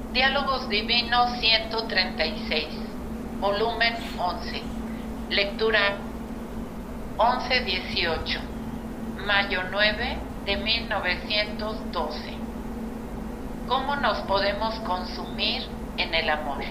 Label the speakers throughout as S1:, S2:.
S1: Diálogos Divinos 136, volumen 11, lectura 11-18, mayo 9 de 1912. ¿Cómo nos podemos consumir en el amor?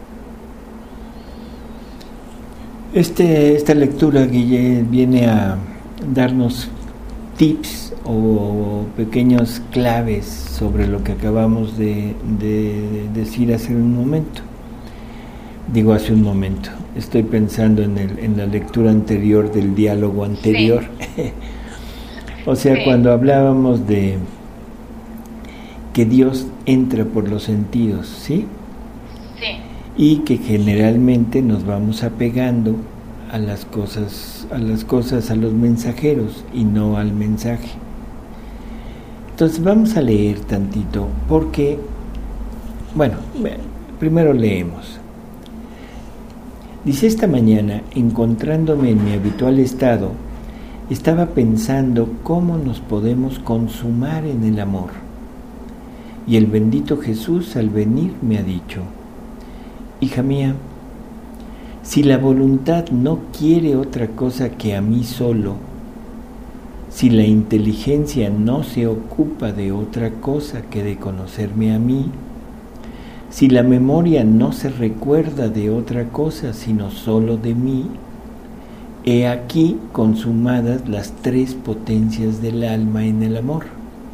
S2: Esta lectura, Guille, viene a darnos tips o pequeñas claves sobre lo que acabamos de decir hace un momento. Digo hace un momento, estoy pensando en la lectura anterior del diálogo anterior. Sí. O sea, sí. Cuando hablábamos de que Dios entra por los sentidos, ¿sí?
S1: Sí.
S2: Y que generalmente nos vamos apegando a las cosas, a los mensajeros y no al mensaje. Entonces vamos a leer tantito, porque, bueno, primero leemos. Dice: esta mañana, encontrándome en mi habitual estado, estaba pensando cómo nos podemos consumar en el amor. Y el bendito Jesús al venir me ha dicho: hija mía, si la voluntad no quiere otra cosa que a mí solo, si la inteligencia no se ocupa de otra cosa que de conocerme a mí, si la memoria no se recuerda de otra cosa sino solo de mí, he aquí consumadas las tres potencias del alma en el amor.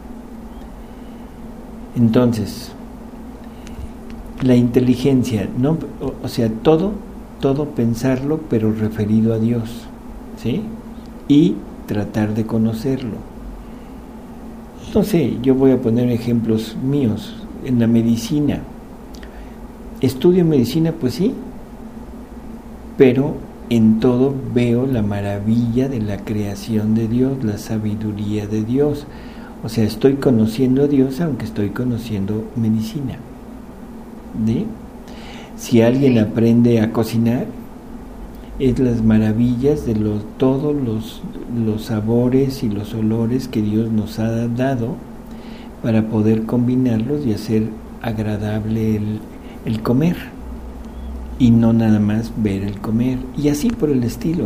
S2: Entonces, la inteligencia, no, o sea, todo pensarlo, pero referido a Dios, ¿sí? Y tratar de conocerlo. No sé, yo voy a poner ejemplos míos. En la medicina, estudio medicina, pues sí, pero en todo veo la maravilla de la creación de Dios, la sabiduría de Dios. O sea, estoy conociendo a Dios aunque estoy conociendo medicina. ¿Sí? Si alguien aprende a cocinar, es las maravillas de todos los sabores y los olores que Dios nos ha dado para poder combinarlos y hacer agradable el comer, y no nada más ver el comer, y así por el estilo.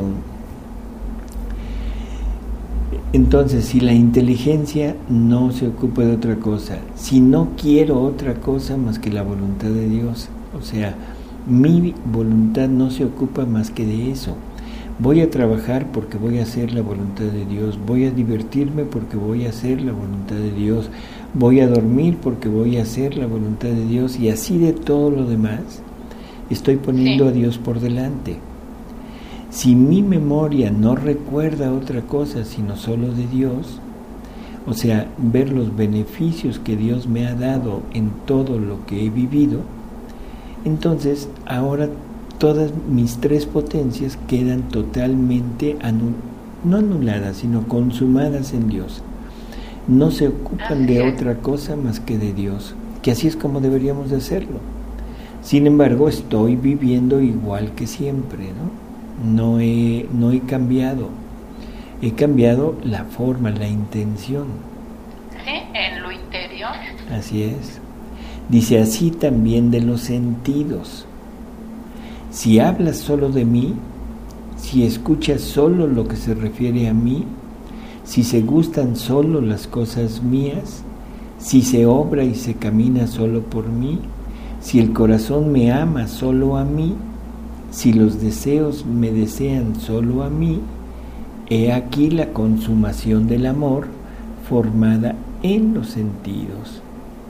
S2: Entonces, si la inteligencia no se ocupa de otra cosa, si no quiero otra cosa más que la voluntad de Dios, o sea, mi voluntad no se ocupa más que de eso. Voy a trabajar porque voy a hacer la voluntad de Dios, voy a divertirme porque voy a hacer la voluntad de Dios, voy a dormir porque voy a hacer la voluntad de Dios, y así de todo lo demás, estoy poniendo a Dios por delante. Si mi memoria no recuerda otra cosa sino solo de Dios, o sea, ver los beneficios que Dios me ha dado en todo lo que he vivido, entonces ahora todas mis tres potencias quedan totalmente no anuladas, sino consumadas en Dios. No se ocupan de otra cosa más que de Dios, que así es como deberíamos de hacerlo. Sin embargo, estoy viviendo igual que siempre, ¿no? No he cambiado. He cambiado la forma, la intención.
S1: Sí, en lo interior.
S2: Así es. Dice: así también de los sentidos. Si hablas solo de mí, si escuchas solo lo que se refiere a mí, si se gustan solo las cosas mías, si se obra y se camina solo por mí, si el corazón me ama solo a mí, si los deseos me desean solo a mí, he aquí la consumación del amor formada en los sentidos.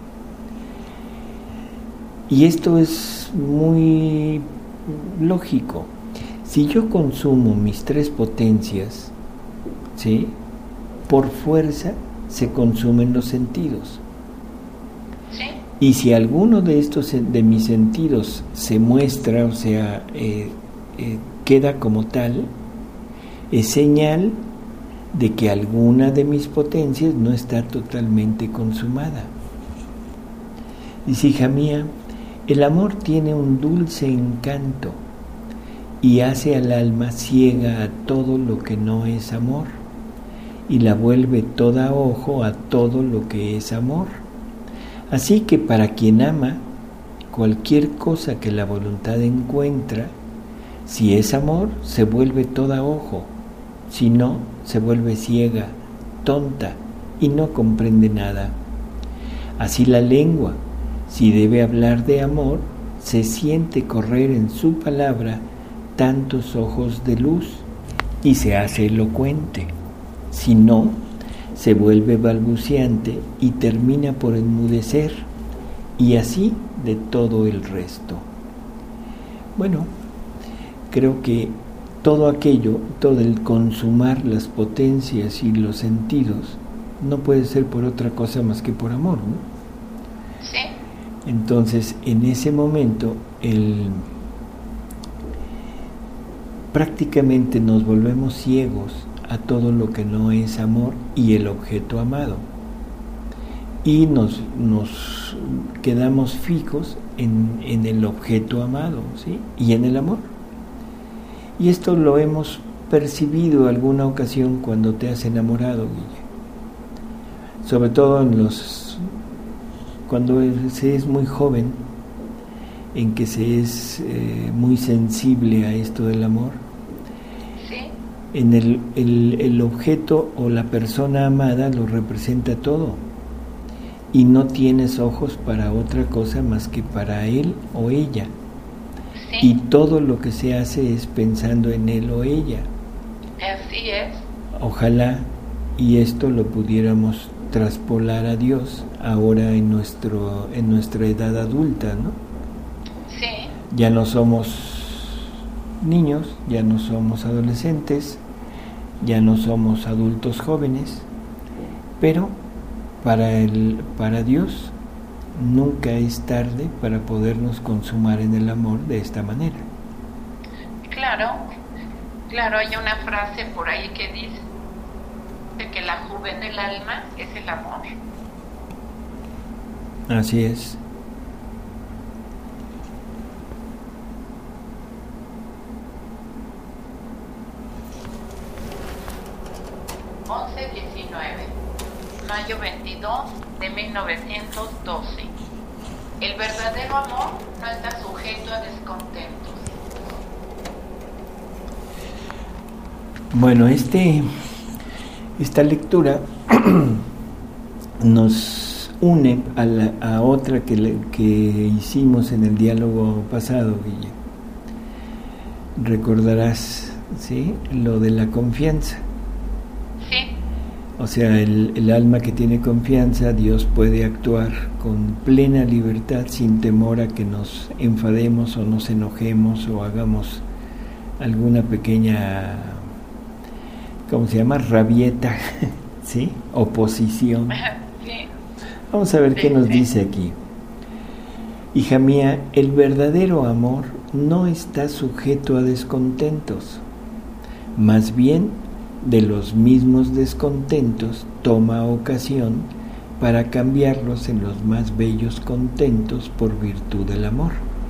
S2: Y esto es muy lógico. Si yo consumo mis tres potencias, ¿sí?, por fuerza se consumen los sentidos.
S1: ¿Sí?
S2: Y si alguno de estos de mis sentidos se muestra, o sea, queda como tal, es señal de que alguna de mis potencias no está totalmente consumada. Dice: hija mía, el amor tiene un dulce encanto y hace al alma ciega a todo lo que no es amor, y la vuelve toda ojo a todo lo que es amor. Así que para quien ama, cualquier cosa que la voluntad encuentra, si es amor, se vuelve toda ojo, si no, se vuelve ciega, tonta y no comprende nada. Así la lengua, si debe hablar de amor, se siente correr en su palabra tantos ojos de luz y se hace elocuente. Si no, se vuelve balbuciante y termina por enmudecer, y así de todo el resto. Bueno, creo que todo aquello, todo el consumar las potencias y los sentidos, no puede ser por otra cosa más que por amor, ¿no?
S1: Sí.
S2: Entonces, en ese momento, prácticamente nos volvemos ciegos a todo lo que no es amor y el objeto amado. Y nos quedamos fijos en el objeto amado, ¿sí? Y en el amor. Y esto lo hemos percibido alguna ocasión cuando te has enamorado, Guille. Sobre todo cuando se es muy joven, en que se es muy sensible a esto del amor.
S1: Sí.
S2: En el objeto o la persona amada lo representa todo, y no tienes ojos para otra cosa más que para él o ella.
S1: Sí.
S2: Y todo lo que se hace es pensando en él o ella.
S1: Así es.
S2: Ojalá y esto lo pudiéramos traspolar a Dios ahora en nuestra edad adulta, ¿no?
S1: Sí.
S2: Ya no somos niños, ya no somos adolescentes, ya no somos adultos jóvenes, pero para Dios nunca es tarde para podernos consumar en el amor de esta manera.
S1: Claro, hay una frase por ahí que dice que la juventud del alma es el amor.
S2: Así es.
S1: Mayo 22 de 1912. El verdadero amor no está sujeto a descontentos.
S2: Bueno, esta lectura nos une a otra que hicimos en el diálogo pasado, Guille. Recordarás, ¿sí?, lo de la confianza.
S1: Sí.
S2: O sea, el alma que tiene confianza, Dios puede actuar con plena libertad, sin temor a que nos enfademos o nos enojemos o hagamos alguna pequeña, ¿cómo se llama?, rabieta, ¿sí?, oposición.
S1: Sí.
S2: Vamos a ver qué nos dice aquí. Hija mía, el verdadero amor no está sujeto a descontentos, más bien de los mismos descontentos toma ocasión para cambiarlos en los más bellos contentos por virtud del amor.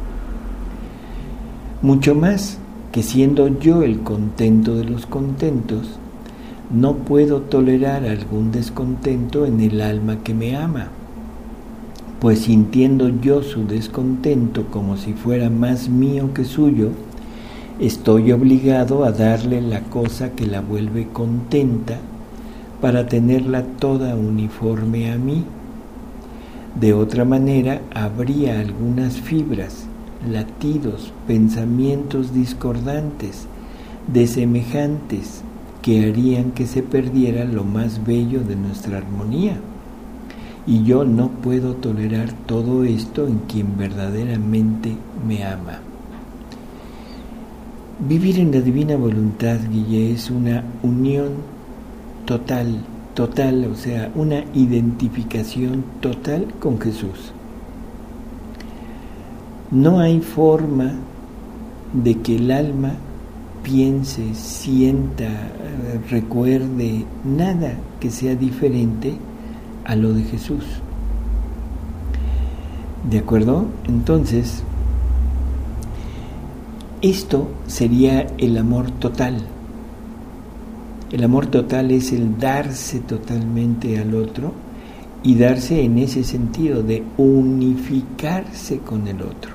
S2: Mucho más que siendo yo el contento de los contentos, no puedo tolerar algún descontento en el alma que me ama, pues sintiendo yo su descontento como si fuera más mío que suyo, estoy obligado a darle la cosa que la vuelve contenta para tenerla toda uniforme a mí. De otra manera, habría algunas fibras, latidos, pensamientos discordantes, desemejantes, que harían que se perdiera lo más bello de nuestra armonía. Y yo no puedo tolerar todo esto en quien verdaderamente me ama. Vivir en la divina voluntad, Guille, es una unión total, o sea, una identificación total con Jesús. No hay forma de que el alma piense, sienta, recuerde nada que sea diferente a lo de Jesús. ¿De acuerdo? Entonces, esto sería el amor total. El amor total es el darse totalmente al otro y darse en ese sentido de unificarse con el otro.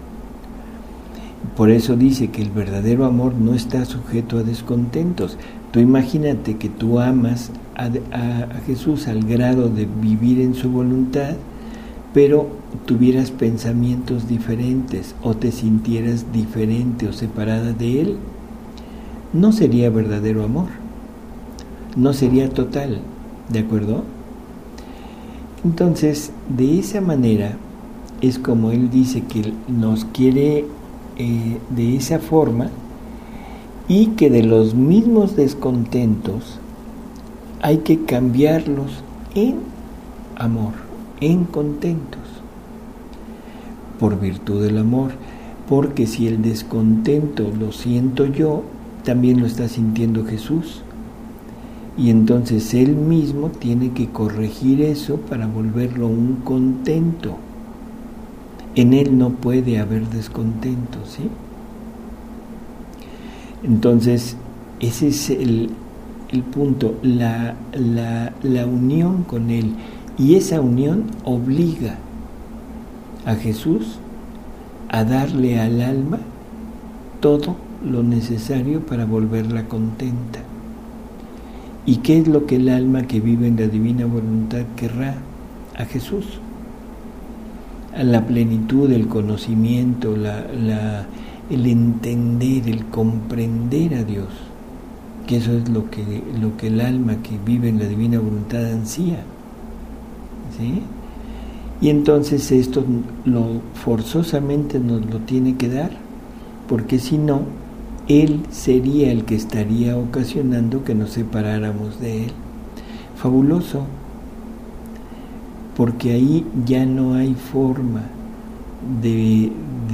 S2: Por eso dice que el verdadero amor no está sujeto a descontentos. Tú imagínate que tú amas a Jesús al grado de vivir en su voluntad, pero tuvieras pensamientos diferentes o te sintieras diferente o separada de Él. No sería verdadero amor, no sería total, ¿de acuerdo? Entonces, de esa manera es como Él dice que nos quiere de esa forma, y que de los mismos descontentos hay que cambiarlos en amor, en contentos, por virtud del amor, porque si el descontento lo siento yo, también lo está sintiendo Jesús, y entonces Él mismo tiene que corregir eso para volverlo un contento. En Él no puede haber descontento, ¿sí? Entonces, ese es el punto, la unión con Él. Y esa unión obliga a Jesús a darle al alma todo lo necesario para volverla contenta. ¿Y qué es lo que el alma que vive en la divina voluntad querrá? A Jesús. A la plenitud, el conocimiento, el entender, el comprender a Dios, que eso es lo que el alma que vive en la divina voluntad ansía, ¿sí? Y entonces esto forzosamente nos lo tiene que dar, porque si no, Él sería el que estaría ocasionando que nos separáramos de Él. Fabuloso, porque ahí ya no hay forma de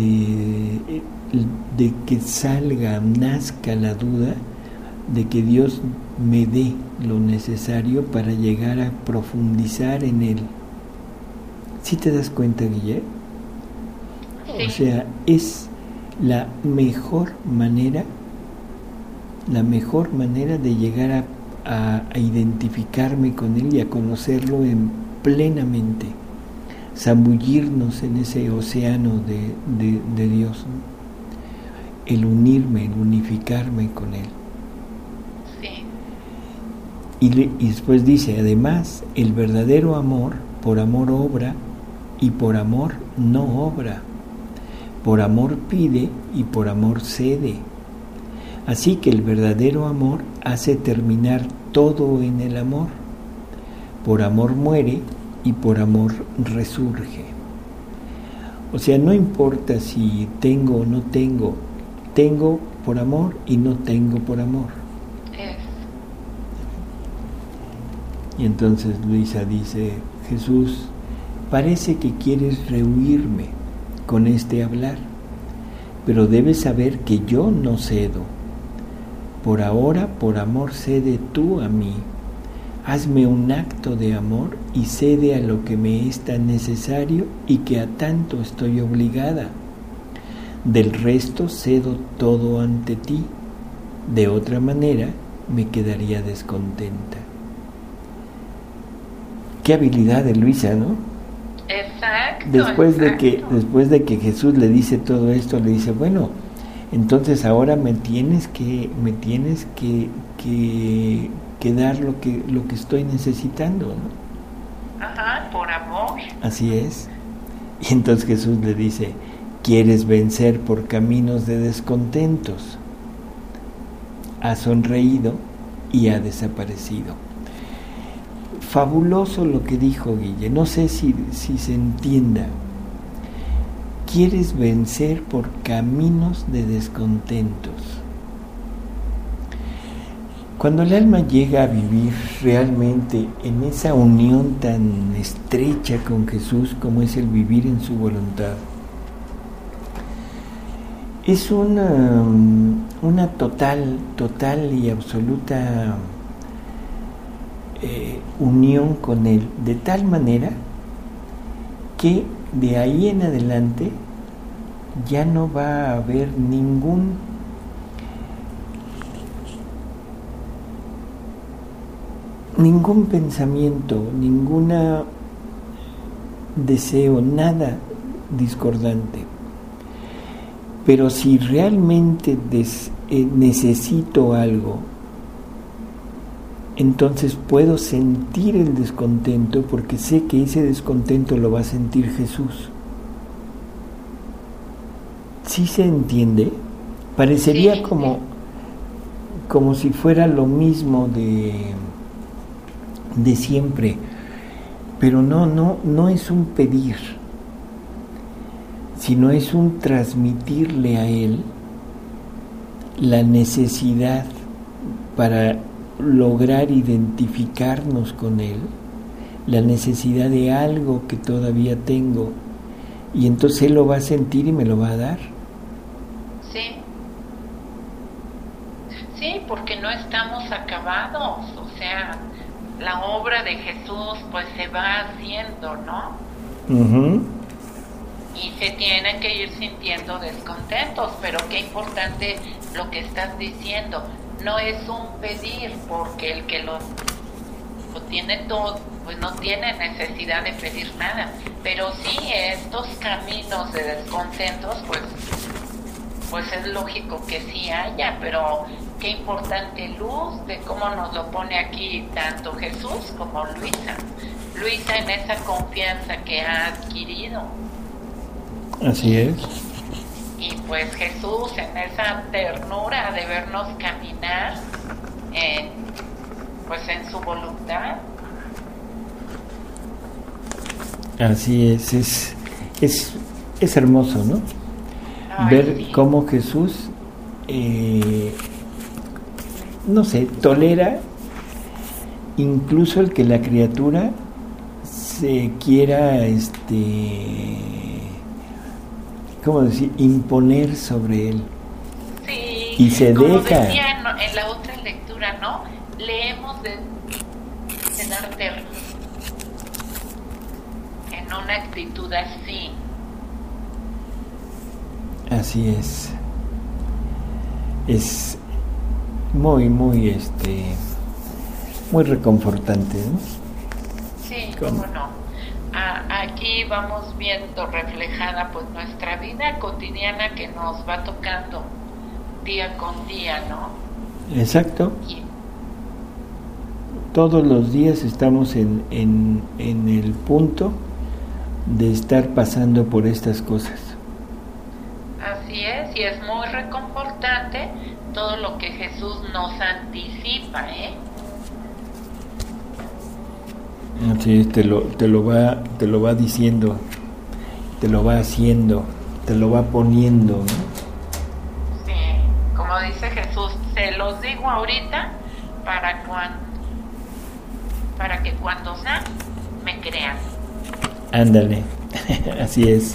S2: que nazca la duda de que Dios me dé lo necesario para llegar a profundizar en Él. ¿Sí te das cuenta, Guille?
S1: Sí.
S2: O sea, es la mejor manera de llegar a identificarme con Él y a conocerlo plenamente, zambullirnos en ese océano de Dios, ¿no? El unirme, el unificarme con Él.
S1: Sí.
S2: Y después dice, además, el verdadero amor, por amor obra y por amor no obra. Por amor pide y por amor cede. Así que el verdadero amor hace terminar todo en el amor. Por amor muere y por amor resurge. O sea, no importa si tengo o no tengo por amor y no tengo por amor. Y entonces Luisa dice, Jesús, parece que quieres rehuirme con este hablar, pero debes saber que yo no cedo. Por ahora, por amor, cede tú a mí. Hazme un acto de amor y cede a lo que me es tan necesario y que a tanto estoy obligada. Del resto cedo todo ante ti. De otra manera me quedaría descontenta. Qué habilidad de Luisa, ¿no?
S1: Exacto.
S2: Después de que Jesús le dice todo esto, le dice, bueno, entonces ahora me tienes que dar lo que estoy necesitando, ¿no?
S1: Ajá, por amor.
S2: Así es. Y entonces Jesús le dice, ¿quieres vencer por caminos de descontentos? Ha sonreído y ha desaparecido. Fabuloso lo que dijo Guille, no sé si se entienda. ¿Quieres vencer por caminos de descontentos? Cuando el alma llega a vivir realmente en esa unión tan estrecha con Jesús como es el vivir en su voluntad, es una total y absoluta unión con Él, de tal manera que de ahí en adelante ya no va a haber ningún pensamiento, ninguna deseo, nada discordante. Pero si realmente necesito algo, entonces puedo sentir el descontento porque sé que ese descontento lo va a sentir Jesús. ¿Sí se entiende? Parecería
S1: Sí,
S2: como si fuera lo mismo de siempre, pero no es un pedir, sino es un transmitirle a Él la necesidad para lograr identificarnos con Él, la necesidad de algo que todavía tengo, y entonces Él lo va a sentir y me lo va a dar.
S1: sí, sí, porque no estamos acabados, o sea, la obra de Jesús pues se va haciendo, ¿no?
S2: Uh-huh.
S1: Y se tienen que ir sintiendo descontentos, pero qué importante lo que estás diciendo. No es un pedir, porque el que lo tiene todo, pues no tiene necesidad de pedir nada. Pero sí, estos caminos de descontentos, pues es lógico que sí haya, pero qué importante luz de cómo nos lo pone aquí tanto Jesús como Luisa. Luisa en esa confianza que ha adquirido.
S2: Así es.
S1: Y pues Jesús en esa ternura de vernos caminar pues en su voluntad.
S2: Así es hermoso, ¿no?
S1: Ay,
S2: Ver
S1: sí.
S2: cómo Jesús, no sé, tolera incluso el que la criatura se quiera, ¿cómo decir?, imponer sobre él.
S1: Sí,
S2: Y se
S1: como
S2: deja.
S1: decía en la otra lectura, ¿no? Leemos de dar ternura en una actitud así.
S2: Así es. Es muy, muy, muy reconfortante, ¿no?
S1: Sí, cómo no. Aquí vamos viendo reflejada pues nuestra vida cotidiana que nos va tocando día con día, ¿no?
S2: Exacto.
S1: Y,
S2: Todos los días estamos en el punto de estar pasando por estas cosas.
S1: así es, y es muy reconfortante todo lo que Jesús nos anticipa, ¿eh?
S2: Así es, te lo va diciendo, te lo va haciendo, te lo va poniendo, ¿no?
S1: Sí, como dice Jesús, se los digo ahorita para que cuando sea me crean.
S2: Ándale, así es.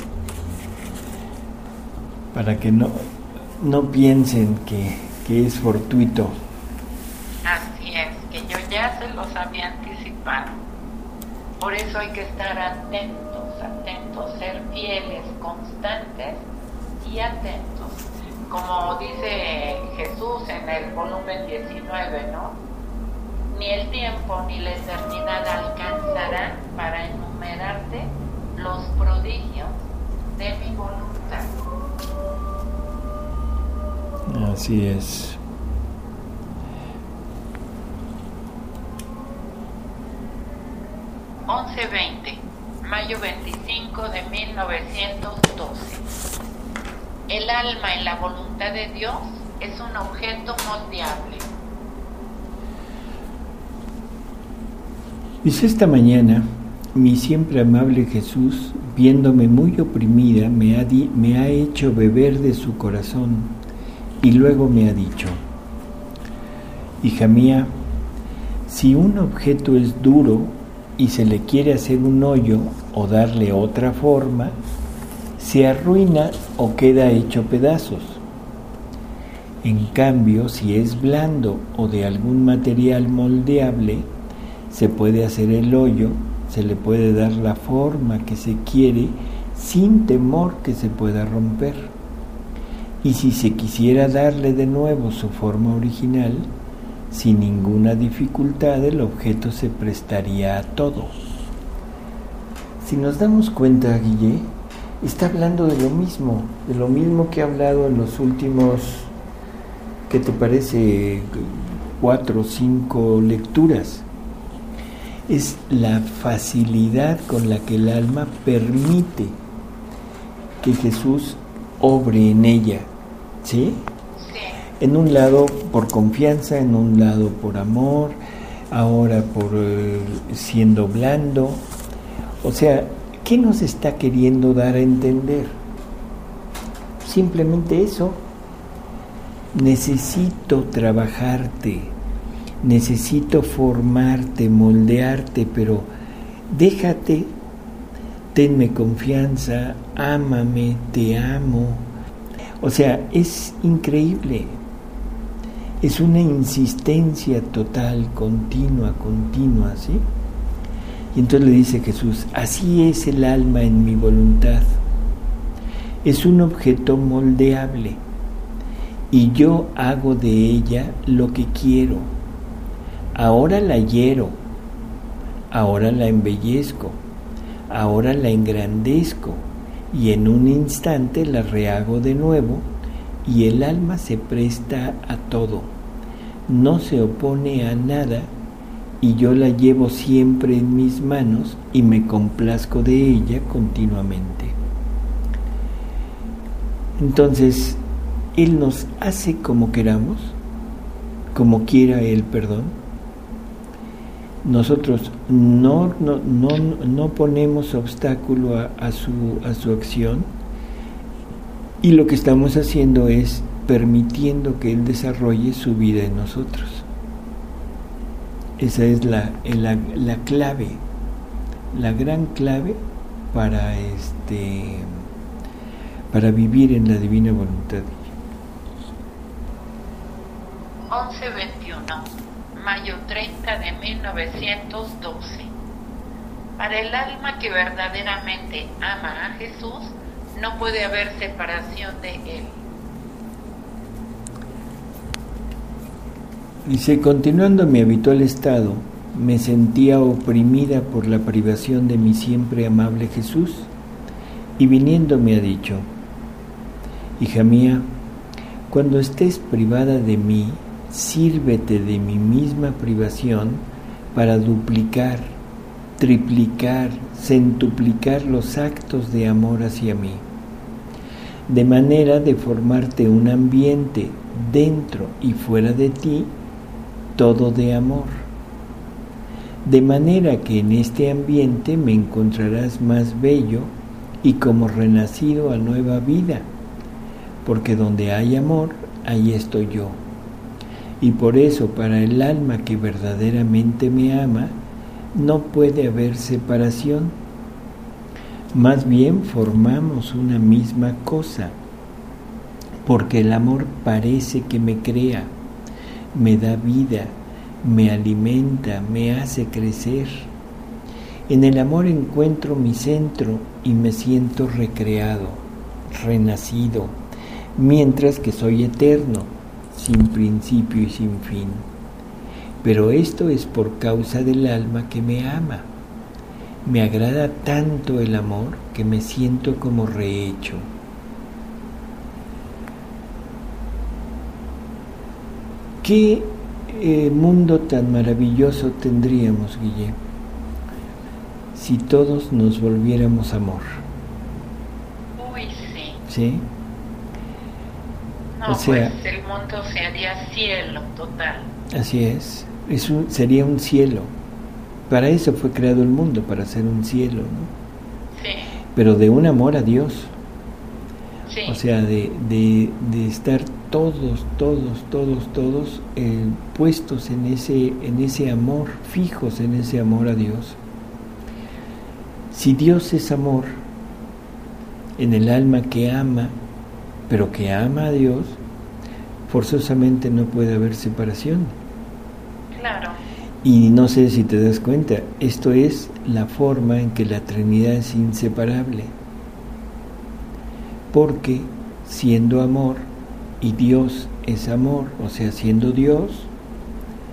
S2: Para que no piensen que es fortuito.
S1: Así es, que yo ya se los había anticipado. Por eso hay que estar atentos, ser fieles, constantes y atentos. Como dice Jesús en el volumen 19, ¿no? Ni el tiempo ni la eternidad alcanzarán para enumerarte los prodigios de mi voluntad.
S2: Así es.
S1: Mayo 25 de 1912. El alma en la voluntad de Dios es un objeto moldeable.
S2: Dice: esta mañana, mi siempre amable Jesús, viéndome muy oprimida, me ha hecho beber de su corazón, y luego me ha dicho: hija mía, si un objeto es duro y se le quiere hacer un hoyo o darle otra forma, se arruina o queda hecho pedazos. En cambio, si es blando o de algún material moldeable, se puede hacer el hoyo, se le puede dar la forma que se quiere sin temor que se pueda romper. Y si se quisiera darle de nuevo su forma original, sin ninguna dificultad el objeto se prestaría a todo. Si nos damos cuenta, Guille, está hablando de lo mismo que ha hablado en los últimos, ¿qué te parece? 4 o 5 lecturas. Es la facilidad con la que el alma permite que Jesús obre en ella, ¿sí? En un lado por confianza, en un lado por amor, ahora por siendo blando. O sea, ¿qué nos está queriendo dar a entender? Simplemente eso. Necesito trabajarte, necesito formarte, moldearte, pero déjate, tenme confianza, ámame, te amo. O sea, es increíble. Es una insistencia total, continua, ¿sí? Y entonces le dice Jesús, así es el alma en mi voluntad. Es un objeto moldeable y yo hago de ella lo que quiero. Ahora la hiero, ahora la embellezco, ahora la engrandezco y en un instante la rehago de nuevo y el alma se presta a todo, no se opone a nada y yo la llevo siempre en mis manos y me complazco de ella continuamente. Entonces, Él nos hace como queramos, como quiera Él, perdón. Nosotros no ponemos obstáculo a su acción y lo que estamos haciendo es permitiendo que Él desarrolle su vida en nosotros. Esa es la clave, la gran clave para vivir en la divina voluntad.
S1: 11/21, mayo 30 de 1912. Para el alma que verdaderamente ama a Jesús, no puede haber separación de Él.
S2: Dice, continuando mi habitual estado, me sentía oprimida por la privación de mi siempre amable Jesús, y viniendo me ha dicho, hija mía, cuando estés privada de mí, sírvete de mi misma privación para duplicar, triplicar, centuplicar los actos de amor hacia mí, de manera de formarte un ambiente dentro y fuera de ti, todo de amor, de manera que en este ambiente me encontrarás más bello y como renacido a nueva vida, porque donde hay amor, ahí estoy yo. Y por eso para el alma que verdaderamente me ama, no puede haber separación. Más bien formamos una misma cosa, porque el amor parece que me crea, me da vida, me alimenta, me hace crecer. En el amor encuentro mi centro y me siento recreado, renacido, mientras que soy eterno, sin principio y sin fin. Pero esto es por causa del alma que me ama. Me agrada tanto el amor que me siento como rehecho. ¿Qué mundo tan maravilloso tendríamos, Guille, si todos nos volviéramos amor?
S1: Uy, sí.
S2: ¿Sí?
S1: No, o sea, pues el mundo se haría cielo total.
S2: Así es. Sería un cielo. Para eso fue creado el mundo, para ser un cielo, ¿no?
S1: Sí.
S2: Pero de un amor a Dios.
S1: Sí.
S2: O sea, de estar todos puestos en ese amor, fijos en ese amor a Dios. Si Dios es amor, en el alma que ama, pero que ama a Dios, forzosamente no puede haber separación.
S1: Claro.
S2: Y no sé si te das cuenta, esto es la forma en que la Trinidad es inseparable. Porque siendo amor y Dios es amor, o sea, siendo Dios,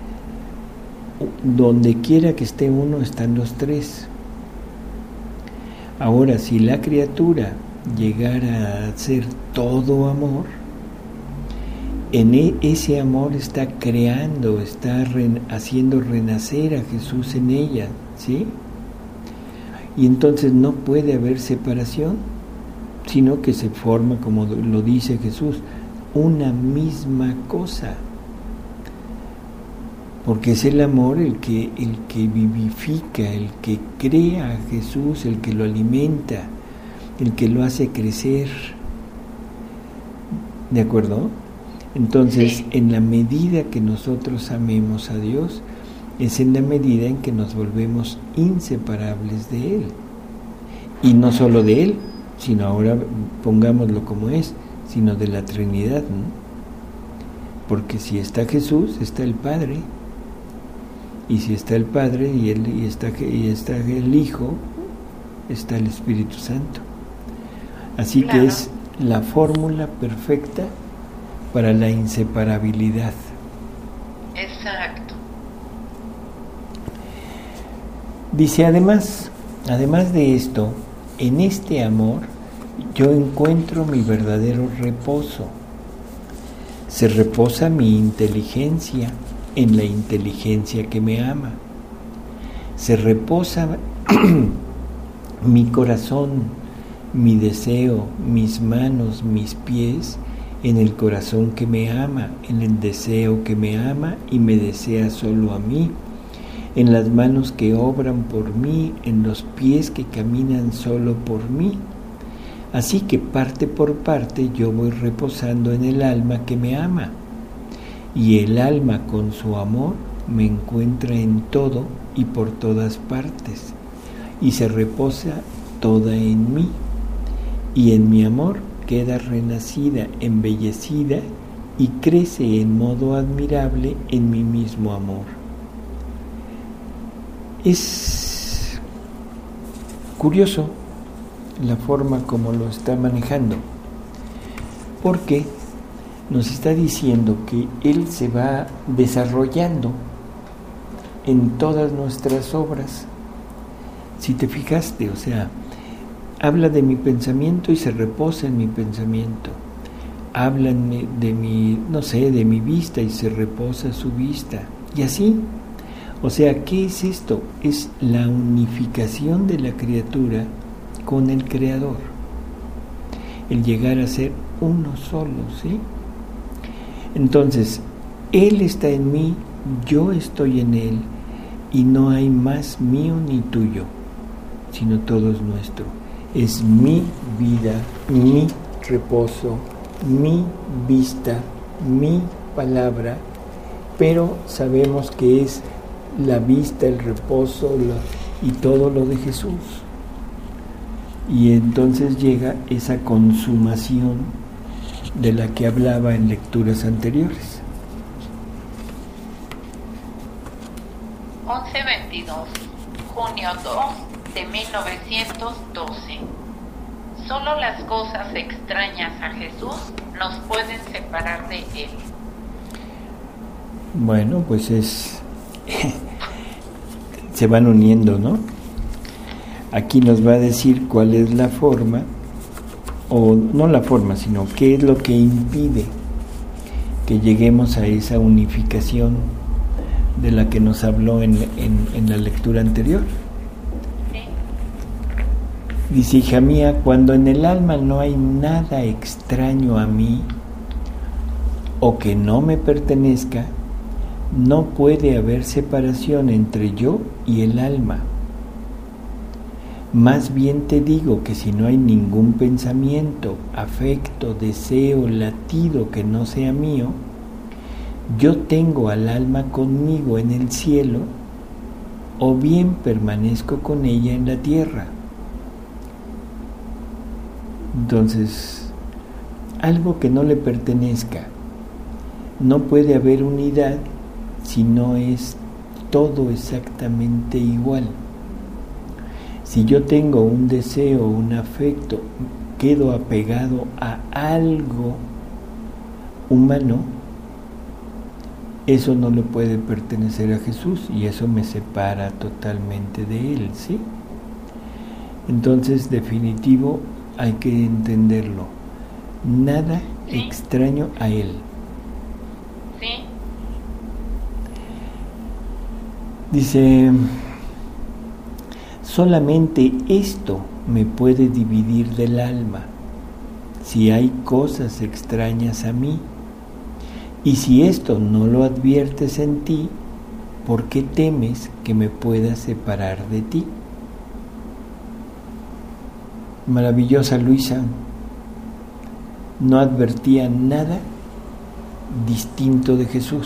S2: donde quiera que esté uno están los tres. Ahora, si la criatura llegara a ser todo amor, en ese amor está creando, está haciendo renacer a Jesús en ella, ¿sí? Y entonces no puede haber separación, sino que se forma, como lo dice Jesús, una misma cosa. Porque es el amor el que vivifica, el que crea a Jesús, el que lo alimenta, el que lo hace crecer. ¿De acuerdo? Entonces,
S1: Sí.
S2: en la medida que nosotros amemos a Dios, es en la medida en que nos volvemos inseparables de Él. Y no solo de Él, sino ahora pongámoslo como es, sino de la Trinidad, ¿no? Porque si está Jesús, está el Padre. Y si está el Padre y está el Hijo, está el Espíritu Santo. Así
S1: Claro.
S2: que es la fórmula perfecta para la inseparabilidad.
S1: Exacto.
S2: Dice, además de esto, en este amor yo encuentro mi verdadero reposo. Se reposa mi inteligencia en la inteligencia que me ama. Se reposa mi corazón, mi deseo, mis manos, mis pies, en el corazón que me ama, en el deseo que me ama y me desea solo a mí, en las manos que obran por mí, en los pies que caminan solo por mí. Así que parte por parte yo voy reposando en el alma que me ama, y el alma con su amor me encuentra en todo y por todas partes, y se reposa toda en mí, y en mi amor queda renacida, embellecida, y crece en modo admirable en mi mismo amor. Es curioso la forma como lo está manejando, porque nos está diciendo que Él se va desarrollando en todas nuestras obras. Si te fijaste, o sea, habla de mi pensamiento y se reposa en mi pensamiento. Habla de mi, no sé, de mi vista y se reposa su vista. Y así. O sea, ¿qué es esto? Es la unificación de la criatura con el Creador. El llegar a ser uno solo, ¿sí? Entonces, Él está en mí, yo estoy en Él, y no hay más mío ni tuyo, sino todo es nuestro. Es mi vida, mi reposo, mi vista, mi palabra, pero sabemos que es la vista, el reposo y todo lo de Jesús. Y entonces llega esa consumación de la que hablaba en lecturas anteriores.
S1: 11/22, junio 2 de 1912. Solo las cosas extrañas a Jesús nos pueden separar de Él.
S2: Bueno, pues se van uniendo, ¿no? Aquí nos va a decir cuál es la forma, o no la forma, sino qué es lo que impide que lleguemos a esa unificación de la que nos habló en la lectura anterior.
S1: Sí.
S2: Dice, hija mía, cuando en el alma no hay nada extraño a mí o que no me pertenezca, no puede haber separación entre yo y el alma. Más bien te digo que si no hay ningún pensamiento, afecto, deseo, latido que no sea mío, yo tengo al alma conmigo en el cielo, o bien permanezco con ella en la tierra. Entonces, algo que no le pertenezca, no puede haber unidad si no es todo exactamente igual. Si yo tengo un deseo, un afecto, quedo apegado a algo humano, eso no le puede pertenecer a Jesús y eso me separa totalmente de Él, ¿sí? Entonces, definitivo, hay que entenderlo. Nada extraño a Él.
S1: Sí.
S2: Dice, solamente esto me puede dividir del alma, si hay cosas extrañas a mí. Y si esto no lo adviertes en ti, ¿por qué temes que me pueda separar de ti? Maravillosa Luisa, no advertía nada distinto de Jesús.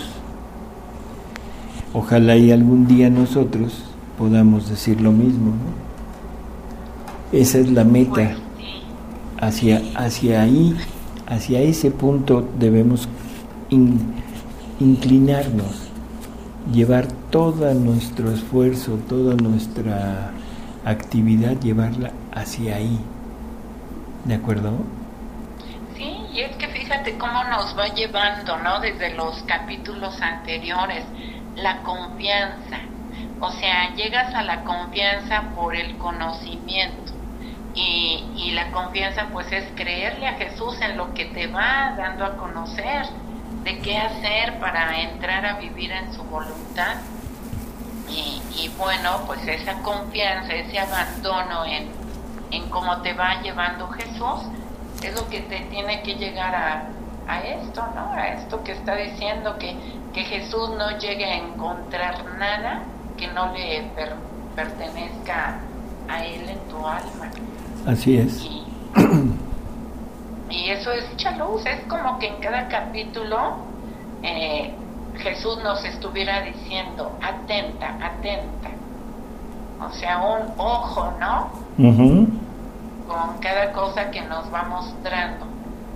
S2: Ojalá y algún día nosotros podamos decir lo mismo, ¿no? Esa es la meta. Hacia ahí, hacia ese punto debemos inclinarnos, llevar todo nuestro esfuerzo, toda nuestra actividad, llevarla hacia ahí. ¿De acuerdo?
S1: Sí, y es que fíjate cómo nos va llevando, ¿no? Desde los capítulos anteriores, la confianza. O sea, llegas a la confianza por el conocimiento. Y la confianza pues es creerle a Jesús en lo que te va dando a conocer, de qué hacer para entrar a vivir en su voluntad. Y bueno, pues esa confianza, ese abandono en cómo te va llevando Jesús, es lo que te tiene que llegar a esto, ¿no? A esto que está diciendo, que Jesús no llegue a encontrar nada que no le pertenezca a Él en tu alma.
S2: Así es.
S1: Y eso es mucha luz, es como que en cada capítulo Jesús nos estuviera diciendo, atenta, atenta. O sea, un ojo, ¿no?
S2: Uh-huh.
S1: Con cada cosa que nos va mostrando.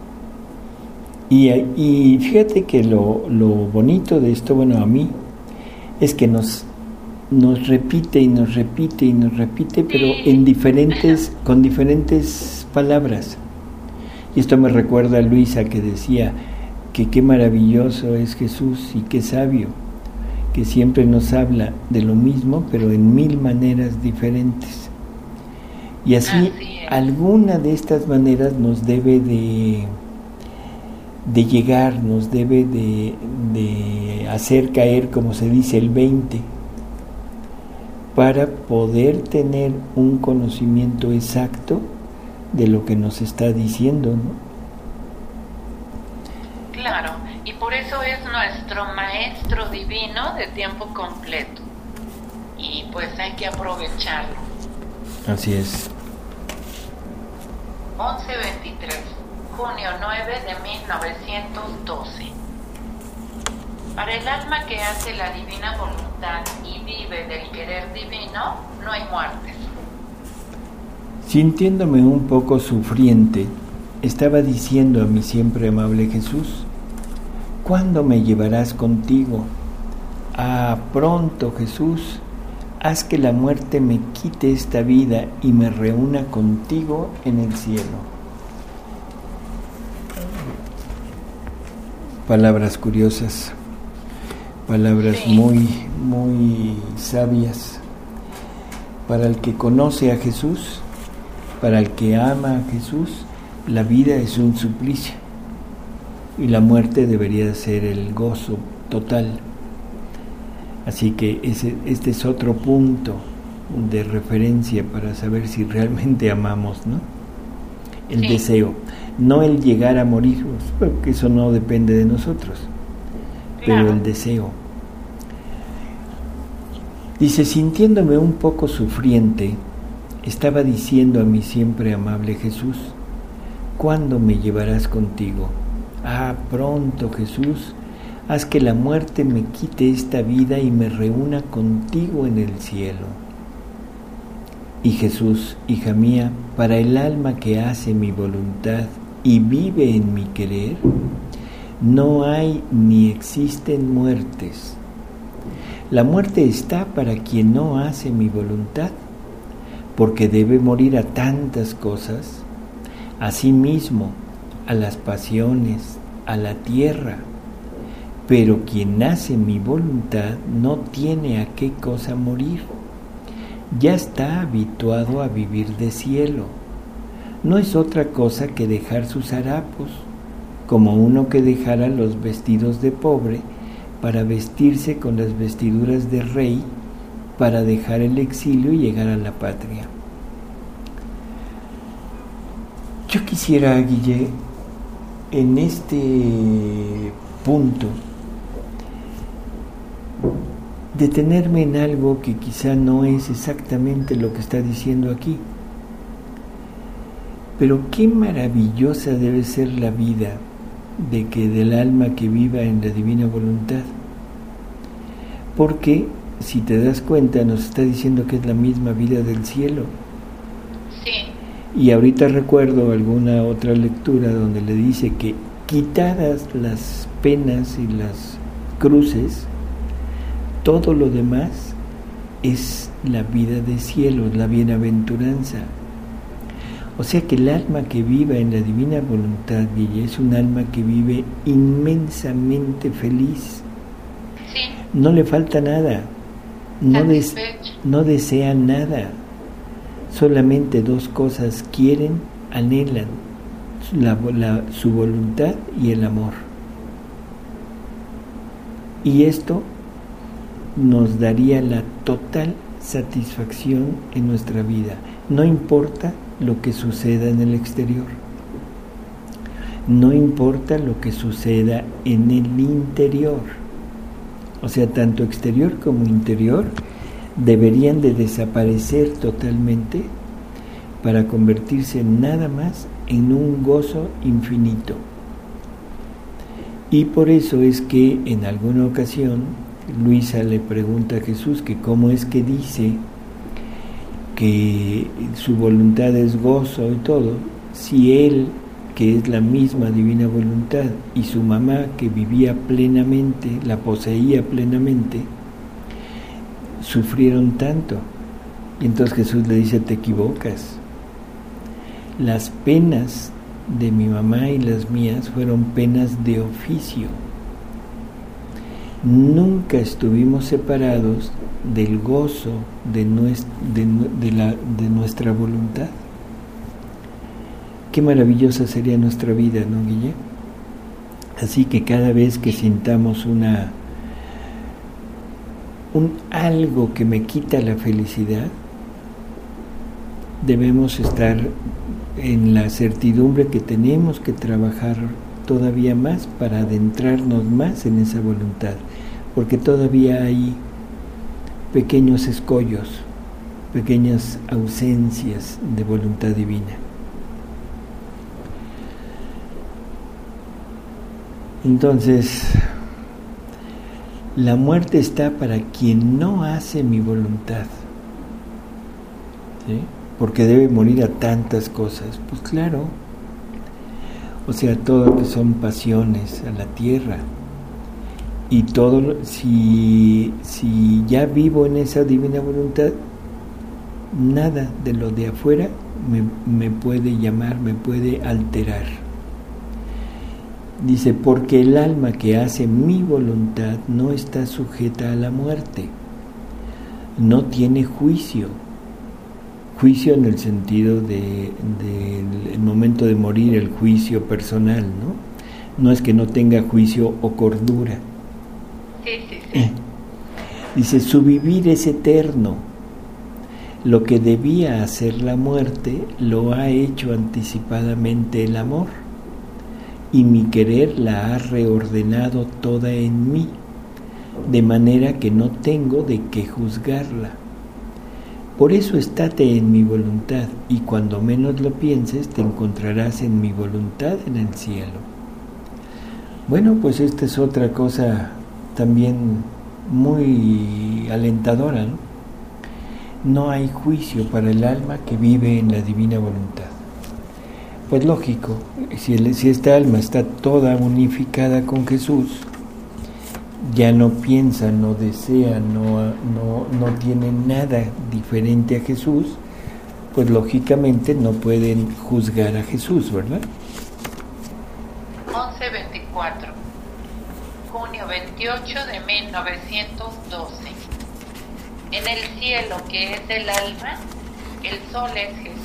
S2: Y fíjate que lo bonito de esto, bueno, a mí, es que nos repite y nos repite y nos repite, pero con diferentes palabras. Y esto me recuerda a Luisa, que decía que qué maravilloso es Jesús y qué sabio, que siempre nos habla de lo mismo, pero en 1000 maneras diferentes. Y así alguna de estas maneras nos debe de llegar, nos debe de hacer caer, como se dice, el 20, para poder tener un conocimiento exacto de lo que nos está diciendo, ¿no?
S1: Claro, y por eso es nuestro Maestro Divino de tiempo completo. Y pues hay que aprovecharlo.
S2: Así es.
S1: 11/23, junio 9 de 1912. Para el alma que hace la divina voluntad y vive del querer divino, no hay muertes.
S2: Sintiéndome un poco sufriente, estaba diciendo a mi siempre amable Jesús, ¿cuándo me llevarás contigo? Ah, pronto, Jesús, haz que la muerte me quite esta vida y me reúna contigo en el cielo. Palabras curiosas, palabras muy, muy sabias. Para el que conoce a Jesús, para el que ama a Jesús, la vida es un suplicio y la muerte debería ser el gozo total. Así que este es otro punto de referencia para saber si realmente amamos, ¿no? El deseo, no el llegar a morir, porque eso no depende de nosotros, pero el deseo. Dice, sintiéndome un poco sufriente, estaba diciendo a mi siempre amable Jesús, ¿cuándo me llevarás contigo? Ah, pronto, Jesús, haz que la muerte me quite esta vida y me reúna contigo en el cielo. Y Jesús, hija mía, para el alma que hace mi voluntad y vive en mi querer, no hay ni existen muertes. La muerte está para quien no hace mi voluntad, porque debe morir a tantas cosas, a sí mismo, a las pasiones, a la tierra. Pero quien hace mi voluntad no tiene a qué cosa morir, ya está habituado a vivir de cielo. No es otra cosa que dejar sus harapos, como uno que dejara los vestidos de pobre para vestirse con las vestiduras de rey, para dejar el exilio y llegar a la patria. Yo quisiera, Guille, en este punto, detenerme en algo que quizá no es exactamente lo que está diciendo aquí. Pero qué maravillosa debe ser la vida del alma que viva en la divina voluntad. Porque, si te das cuenta, nos está diciendo que es la misma vida del cielo.
S1: Sí.
S2: Y ahorita recuerdo alguna otra lectura donde le dice que quitadas las penas y las cruces, todo lo demás es la vida de cielo, la bienaventuranza. O sea que el alma que viva en la divina voluntad, Guille, es un alma que vive inmensamente feliz.
S1: Sí.
S2: No le falta nada, no desea nada. Solamente dos cosas quieren, anhelan, su voluntad y el amor. Y esto nos daría la total satisfacción en nuestra vida. No importa lo que suceda en el exterior. No importa lo que suceda en el interior. O sea, tanto exterior como interior deberían de desaparecer totalmente para convertirse nada más en un gozo infinito. Y por eso es que en alguna ocasión Luisa le pregunta a Jesús que cómo es que dice que su voluntad es gozo y todo, si él, que es la misma divina voluntad, y su mamá, que vivía plenamente, la poseía plenamente, sufrieron tanto. Y entonces Jesús le dice, te equivocas. Las penas de mi mamá y las mías fueron penas de oficio. Nunca estuvimos separados del gozo de nuestra voluntad. Qué maravillosa sería nuestra vida, ¿no, Guille? Así que cada vez que sintamos algo que me quita la felicidad, debemos estar en la certidumbre que tenemos que trabajar todavía más para adentrarnos más en esa voluntad, porque todavía hay pequeños escollos, pequeñas ausencias de voluntad divina. Entonces, la muerte está para quien no hace mi voluntad, ¿sí? Porque debe morir a tantas cosas. Pues claro, o sea, todo lo que son pasiones a la tierra. Y todo, si ya vivo en esa divina voluntad, nada de lo de afuera me puede llamar, me puede alterar. Dice, porque el alma que hace mi voluntad no está sujeta a la muerte, no tiene juicio. Juicio en el sentido del momento de morir, el juicio personal, ¿no? No es que no tenga juicio o cordura.
S1: Sí.
S2: Dice, su vivir es eterno. Lo que debía hacer la muerte lo ha hecho anticipadamente el amor, y mi querer la ha reordenado toda en mí, de manera que no tengo de qué juzgarla. Por eso estate en mi voluntad, y cuando menos lo pienses te encontrarás en mi voluntad en el cielo. Bueno, pues esta es otra cosa también muy alentadora, ¿no? No hay juicio para el alma que vive en la divina voluntad. Pues lógico, si esta alma está toda unificada con Jesús, ya no piensa, no desea, no tiene nada diferente a Jesús, pues lógicamente no pueden juzgar a Jesús, ¿verdad?
S1: 11/24, junio 28 de 1912. En el cielo, que es el alma, el sol es Jesús.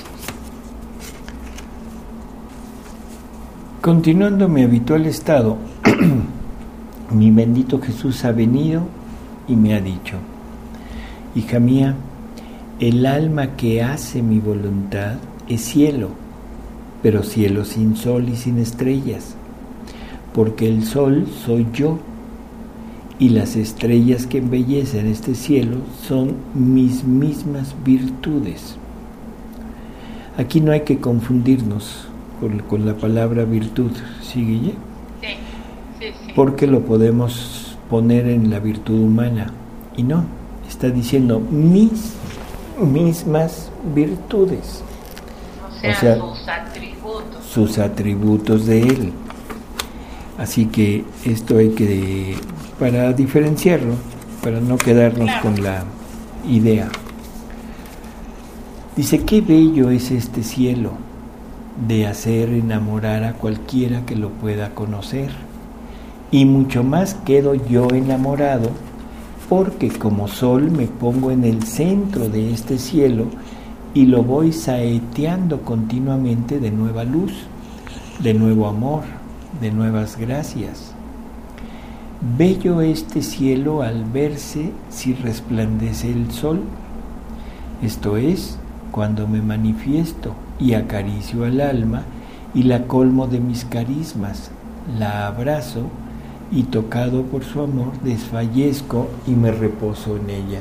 S2: Continuando mi habitual estado, mi bendito Jesús ha venido y me ha dicho: hija mía, el alma que hace mi voluntad es cielo, pero cielo sin sol y sin estrellas, porque el sol soy yo, y las estrellas que embellecen este cielo son mis mismas virtudes. Aquí no hay que confundirnos con la palabra virtud, ¿sí, Guille?
S1: Sí.
S2: Porque lo podemos poner en la virtud humana, y no, está diciendo mis mismas virtudes,
S1: o sea,
S2: sus atributos de él. Así que esto hay que, para diferenciarlo, para no quedarnos con la idea. Dice: qué bello es este cielo, de hacer enamorar a cualquiera que lo pueda conocer, y mucho más quedo yo enamorado, porque como sol me pongo en el centro de este cielo y lo voy saeteando continuamente de nueva luz, de nuevo amor, de nuevas gracias. Bello este cielo al verse si resplandece el sol, esto es, cuando me manifiesto y acaricio al alma y la colmo de mis carismas, la abrazo y tocado por su amor desfallezco y me reposo en ella.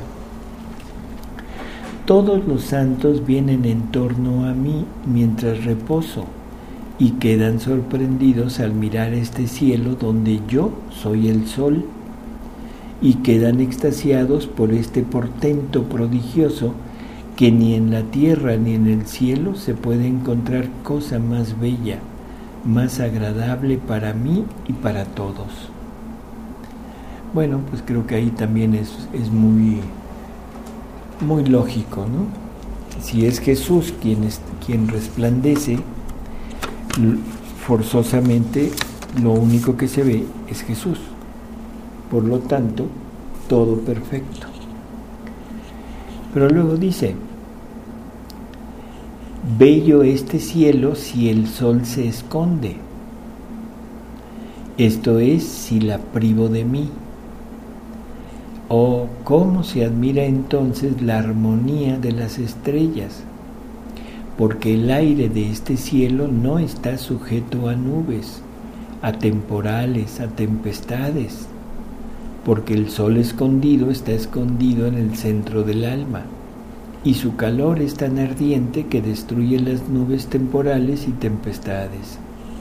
S2: Todos los santos vienen en torno a mí mientras reposo y quedan sorprendidos al mirar este cielo donde yo soy el sol, y quedan extasiados por este portento prodigioso que ni en la tierra ni en el cielo se puede encontrar cosa más bella, más agradable para mí y para todos. Bueno, pues creo que ahí también es muy lógico, ¿no? Si es Jesús quien resplandece, forzosamente lo único que se ve es Jesús. Por lo tanto, todo perfecto. Pero luego dice: bello este cielo si el sol se esconde, esto es, si la privo de mí. Oh, cómo se admira entonces la armonía de las estrellas, porque el aire de este cielo no está sujeto a nubes, a temporales, a tempestades, porque el sol escondido está escondido en el centro del alma, y su calor es tan ardiente que destruye las nubes temporales y tempestades.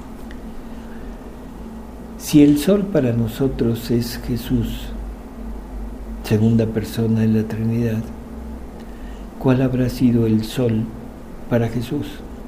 S2: Si el sol para nosotros es Jesús, segunda persona de la Trinidad, ¿cuál habrá sido el sol para Jesús?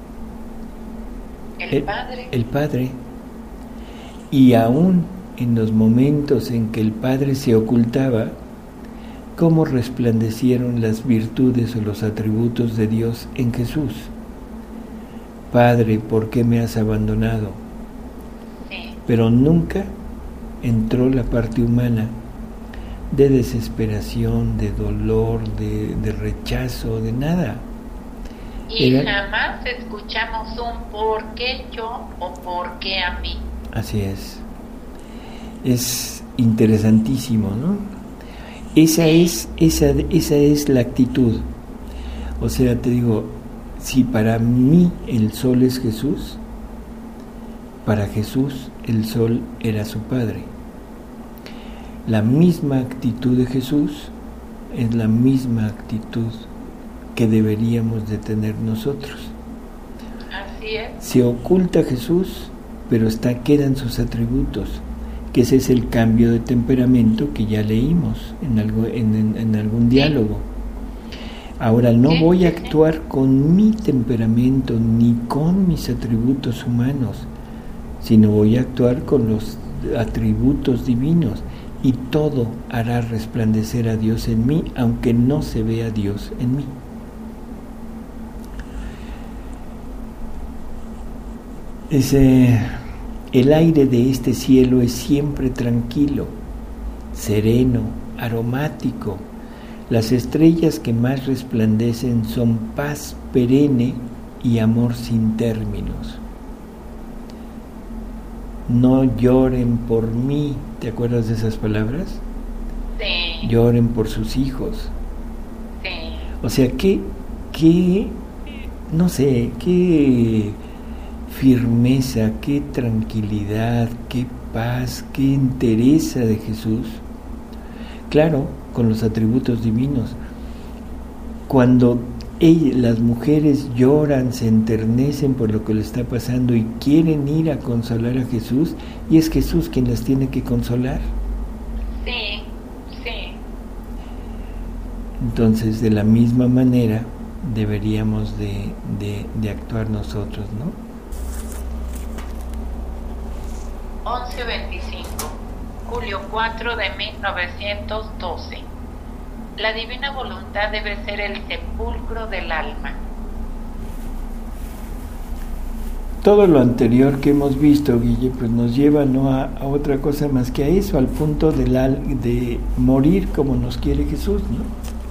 S1: El Padre.
S2: El Padre. Y aún en los momentos en que el Padre se ocultaba, ¿cómo resplandecieron las virtudes o los atributos de Dios en Jesús? Padre, ¿por qué me has abandonado?
S1: Sí.
S2: Pero nunca entró la parte humana de desesperación, de dolor, de rechazo, de nada.
S1: Y jamás escuchamos un ¿por qué yo? O ¿por qué a mí?
S2: Así es. Es interesantísimo, ¿no? Esa es la actitud. O sea, te digo, si para mí el sol es Jesús, para Jesús el sol era su Padre. La misma actitud de Jesús es la misma actitud que deberíamos de tener nosotros.
S1: Así es.
S2: Se oculta Jesús, pero quedan sus atributos, que ese es el cambio de temperamento que ya leímos en algún diálogo. Ahora no voy a actuar con mi temperamento ni con mis atributos humanos, sino voy a actuar con los atributos divinos, y todo hará resplandecer a Dios en mí, aunque no se vea Dios en mí. El aire de este cielo es siempre tranquilo, sereno, aromático. Las estrellas que más resplandecen son paz perenne y amor sin términos. No lloren por mí, ¿te acuerdas de esas palabras?
S1: Sí.
S2: Lloren por sus hijos.
S1: Sí.
S2: O sea, no sé, qué firmeza, qué tranquilidad, qué paz, qué entereza de Jesús. Claro, con los atributos divinos. Cuando las mujeres lloran, se enternecen por lo que le está pasando y quieren ir a consolar a Jesús, y es Jesús quien las tiene que consolar.
S1: Sí, sí.
S2: Entonces, de la misma manera, deberíamos de actuar nosotros, ¿no?
S1: 11:25, julio 4 de 1912. La divina voluntad debe ser el sepulcro del alma.
S2: Todo lo anterior que hemos visto, Guille, pues nos lleva no a otra cosa más que a eso, al punto de morir como nos quiere Jesús, ¿no?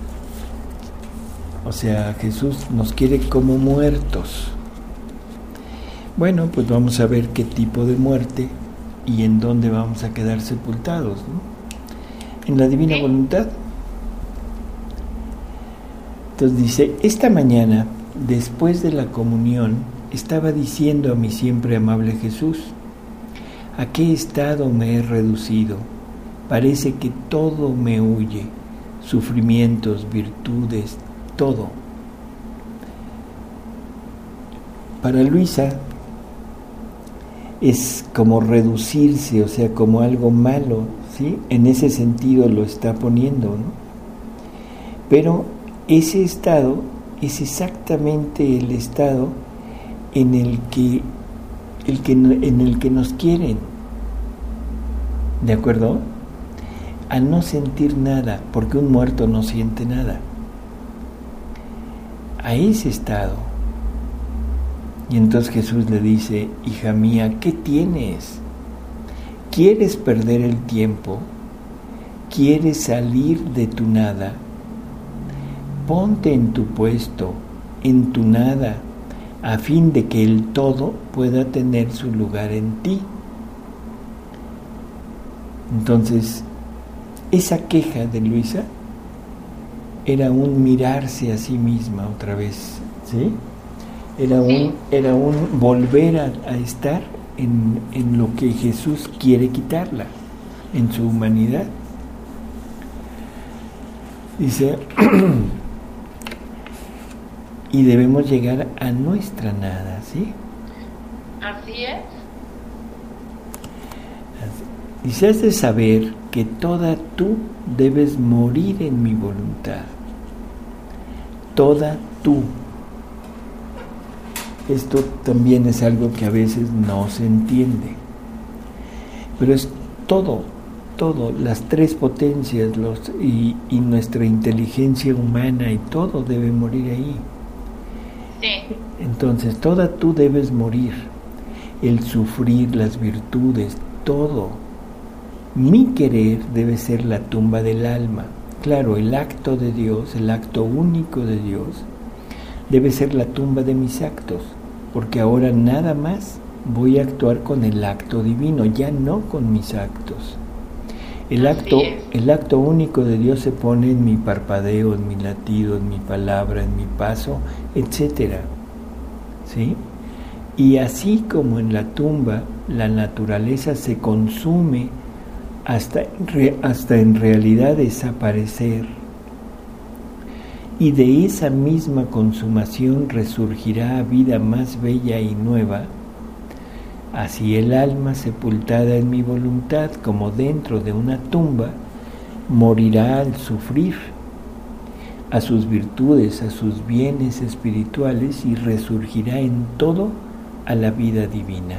S2: O sea, Jesús nos quiere como muertos. Bueno, pues vamos a ver qué tipo de muerte y en dónde vamos a quedar sepultados, ¿no? En la divina voluntad. Entonces dice, esta mañana, después de la comunión, estaba diciendo a mi siempre amable Jesús, ¿a qué estado me he reducido? Parece que todo me huye, sufrimientos, virtudes, todo. Para Luisa es como reducirse, o sea, como algo malo, ¿sí? En ese sentido lo está poniendo, ¿no? Pero ese estado es exactamente el estado en el que nos quieren, ¿de acuerdo? A no sentir nada, porque un muerto no siente nada. A ese estado. Y entonces Jesús le dice, hija mía, ¿qué tienes? ¿Quieres perder el tiempo? ¿Quieres salir de tu nada? Ponte en tu puesto, en tu nada, a fin de que el todo pueda tener su lugar en ti. Entonces, esa queja de Luisa era un mirarse a sí misma otra vez, ¿sí? Era un volver a estar en lo que Jesús quiere quitarla, en su humanidad. Dice, y debemos llegar a nuestra nada, ¿sí?
S1: Así es.
S2: Dice, has de saber que toda tú debes morir en mi voluntad. Toda tú. Esto también es algo que a veces no se entiende. Pero es todo, las tres potencias y nuestra inteligencia humana y todo debe morir ahí.
S1: Sí.
S2: Entonces, toda tú debes morir. El sufrir, las virtudes, todo. Mi querer debe ser la tumba del alma. Claro, el acto de Dios, el acto único de Dios, debe ser la tumba de mis actos, porque ahora nada más voy a actuar con el acto divino, ya no con mis actos. El acto único de Dios se pone en mi parpadeo, en mi latido, en mi palabra, en mi paso, etcétera, ¿sí? Y así como en la tumba la naturaleza se consume hasta en realidad desaparecer, y de esa misma consumación resurgirá vida más bella y nueva, así el alma sepultada en mi voluntad como dentro de una tumba morirá al sufrir a sus virtudes, a sus bienes espirituales, y resurgirá en todo a la vida divina.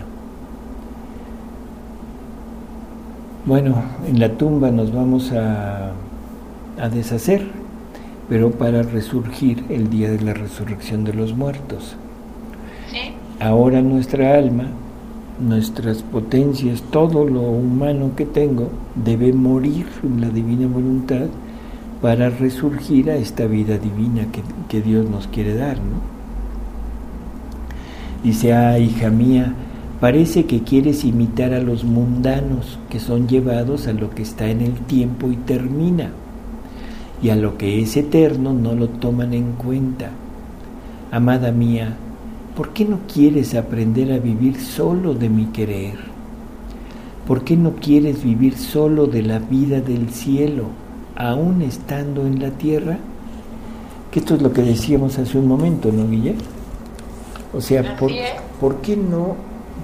S2: Bueno, en la tumba nos vamos a deshacer, pero para resurgir el día de la resurrección de los muertos.
S1: ¿Sí?
S2: Ahora nuestra alma, nuestras potencias, todo lo humano que tengo, debe morir en la divina voluntad para resurgir a esta vida divina que Dios nos quiere dar, ¿no? Dice, hija mía, parece que quieres imitar a los mundanos, que son llevados a lo que está en el tiempo y termina, y a lo que es eterno no lo toman en cuenta. Amada mía, ¿por qué no quieres aprender a vivir solo de mi querer? ¿Por qué no quieres vivir solo de la vida del cielo, aún estando en la tierra? Que esto es lo que decíamos hace un momento, ¿no, Guille? O sea, ¿por qué no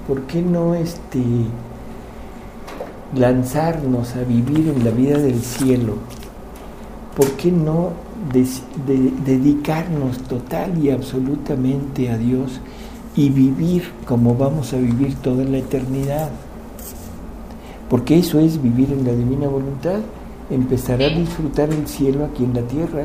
S2: lanzarnos a vivir en la vida del cielo? ¿Por qué no dedicarnos total y absolutamente a Dios y vivir como vamos a vivir toda la eternidad? Porque eso es vivir en la divina voluntad, empezar a disfrutar el cielo aquí en la tierra.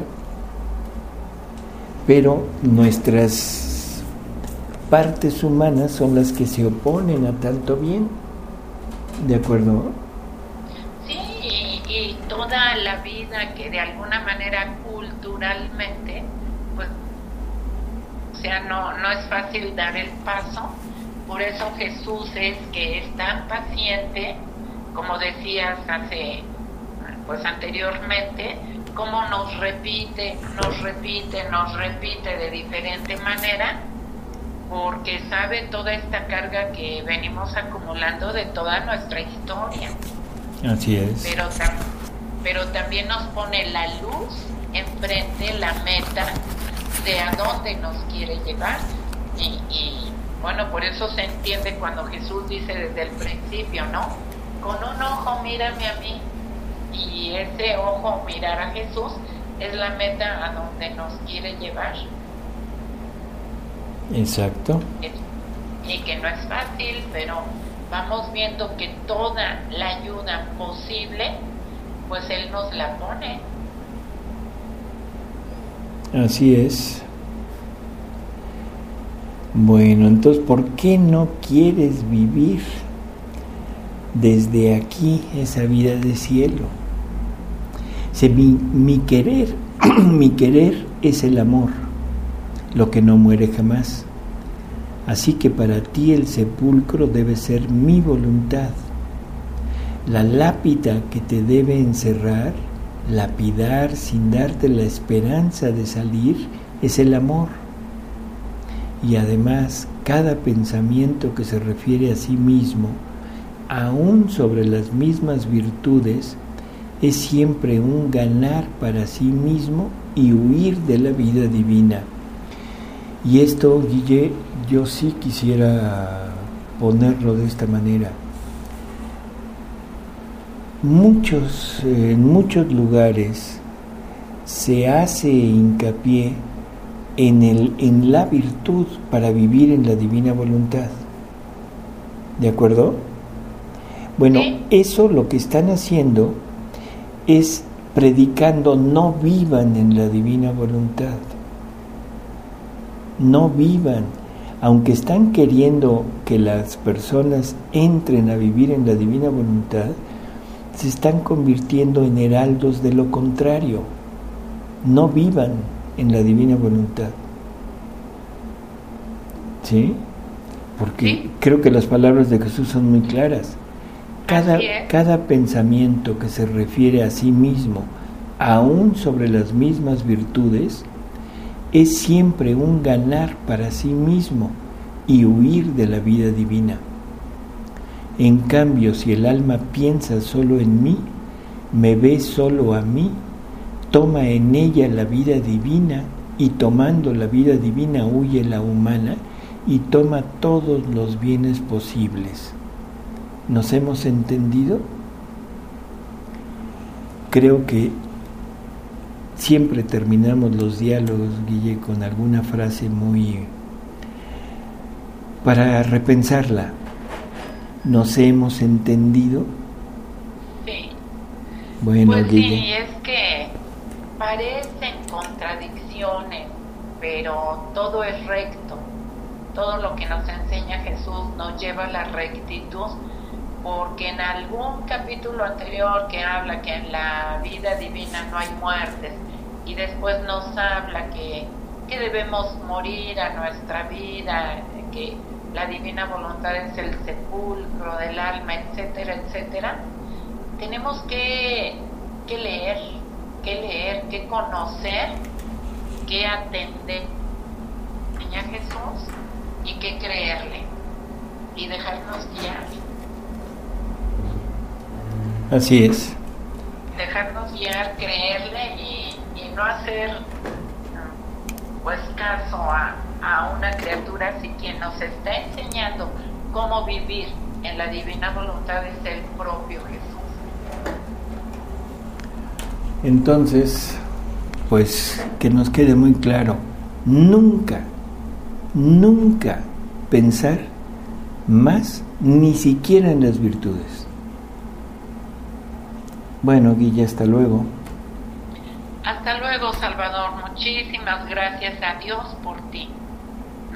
S2: Pero nuestras partes humanas son las que se oponen a tanto bien, ¿de acuerdo?
S1: Sí, y toda la vida que de alguna manera culturalmente, pues, o sea, no es fácil dar el paso. Por eso Jesús es que es tan paciente, como decías anteriormente, como nos repite de diferente manera, porque sabe toda esta carga que venimos acumulando de toda nuestra historia.
S2: Así es.
S1: Pero también nos pone la luz enfrente, la meta de a dónde nos quiere llevar. Y bueno, por eso se entiende cuando Jesús dice desde el principio, ¿no? Con un ojo mírame a mí, y ese ojo, mirar a Jesús, es la meta a donde nos quiere llevar.
S2: Exacto.
S1: Y que no es fácil, pero vamos viendo que toda la ayuda posible, pues Él nos la pone.
S2: Así es. Bueno, entonces, ¿por qué no quieres vivir desde aquí esa vida de cielo? Mi querer, mi querer es el amor, lo que no muere jamás. Así que para ti el sepulcro debe ser mi voluntad. La lápida que te debe encerrar, lapidar sin darte la esperanza de salir, es el amor. Y además, cada pensamiento que se refiere a sí mismo, aún sobre las mismas virtudes, es siempre un ganar para sí mismo y huir de la vida divina. Y esto, Guille, yo sí quisiera ponerlo de esta manera. En muchos lugares se hace hincapié en la virtud para vivir en la divina voluntad. ¿De acuerdo? Bueno, eso lo que están haciendo es predicando no vivan en la divina voluntad. No vivan, aunque están queriendo que las personas entren a vivir en la divina voluntad, se están convirtiendo en heraldos de lo contrario. No vivan en la divina voluntad. ¿Sí? Porque creo que las palabras de Jesús son muy claras. Cada pensamiento que se refiere a sí mismo, aún sobre las mismas virtudes, es siempre un ganar para sí mismo y huir de la vida divina. En cambio, si el alma piensa solo en mí, me ve solo a mí, toma en ella la vida divina, y tomando la vida divina huye la humana y toma todos los bienes posibles. ¿Nos hemos entendido? Creo que siempre terminamos los diálogos, Guille, con alguna frase muy para repensarla. ¿Nos hemos entendido?
S1: Sí.
S2: Bueno,
S1: pues
S2: Guille.
S1: Sí, es que parecen contradicciones, pero todo es recto. Todo lo que nos enseña Jesús nos lleva a la rectitud, porque en algún capítulo anterior que habla que en la vida divina no hay muertes, y después nos habla que debemos morir a nuestra vida, que la divina voluntad es el sepulcro del alma, etcétera, etcétera, tenemos que leer, que conocer, que atender a Jesús y que creerle y dejarnos guiar.
S2: Así es.
S1: Dejarnos guiar, creerle y no hacer pues caso a una criatura si quien nos está enseñando cómo vivir en la divina voluntad es el propio Jesús.
S2: Entonces, pues que nos quede muy claro, nunca pensar más, ni siquiera en las virtudes. Bueno, Guilla, hasta luego.
S1: Hasta luego, Salvador. Muchísimas gracias a Dios por ti.